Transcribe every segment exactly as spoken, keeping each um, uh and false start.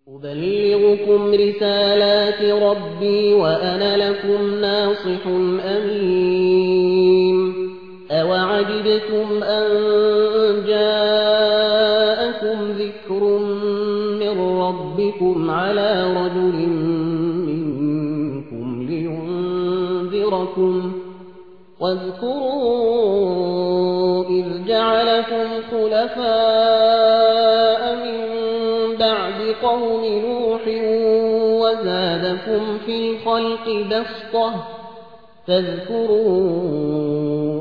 أبلغكم رسالات ربي وأنا لكم ناصح أمين. أوعجبتم أن جاءكم ذكر من ربكم على رجل منكم لينذركم واذكروا إذ جعلكم خلفاء من بعد قوم نوح وزادكم في الخلق بسطة فاذكروا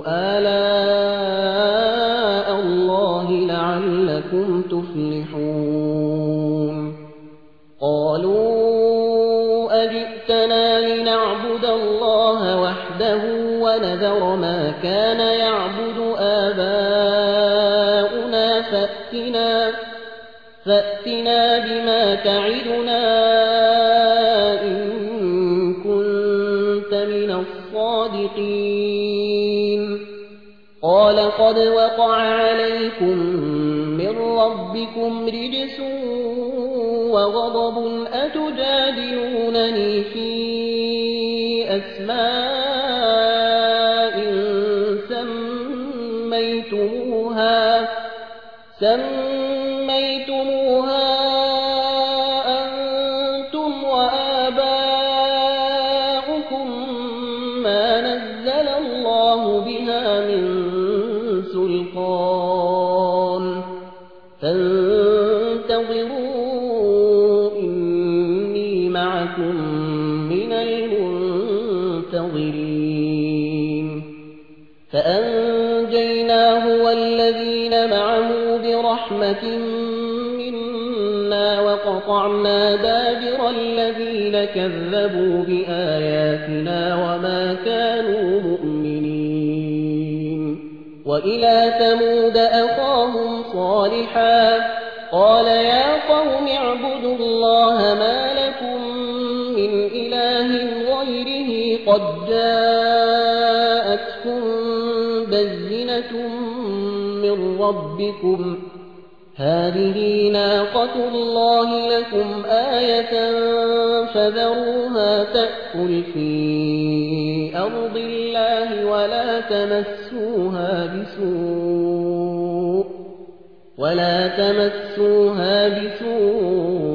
آلاء الله لعلكم تفلحون. قالوا أجئتنا لنعبد الله وحده ونذر ما كان يعبد آباؤنا فأتنا فأتنا بما تعدنا إن كنت من الصادقين. قال قد وقع عليكم من ربكم رجس وغضب أتجادلونني في أسماء سميتموها سميتموها أنتم وآباؤكم ما نزل الله بها من سلطان فانتظروا إني معكم من المنتظرين. فأنجيناه والذين معه برحمة منا وقطعنا دابر الذين كذبوا بآياتنا وما كانوا مؤمنين. وإلى ثمود أخاهم صالحا قال يا قوم اعبدوا الله ما لكم من إله غيره قد جاءتكم بينة من ربكم هذه ناقة الله لكم آية فذروها تأكل في أرض الله ولا تمسوها بسوء ولا تمسوها بسوء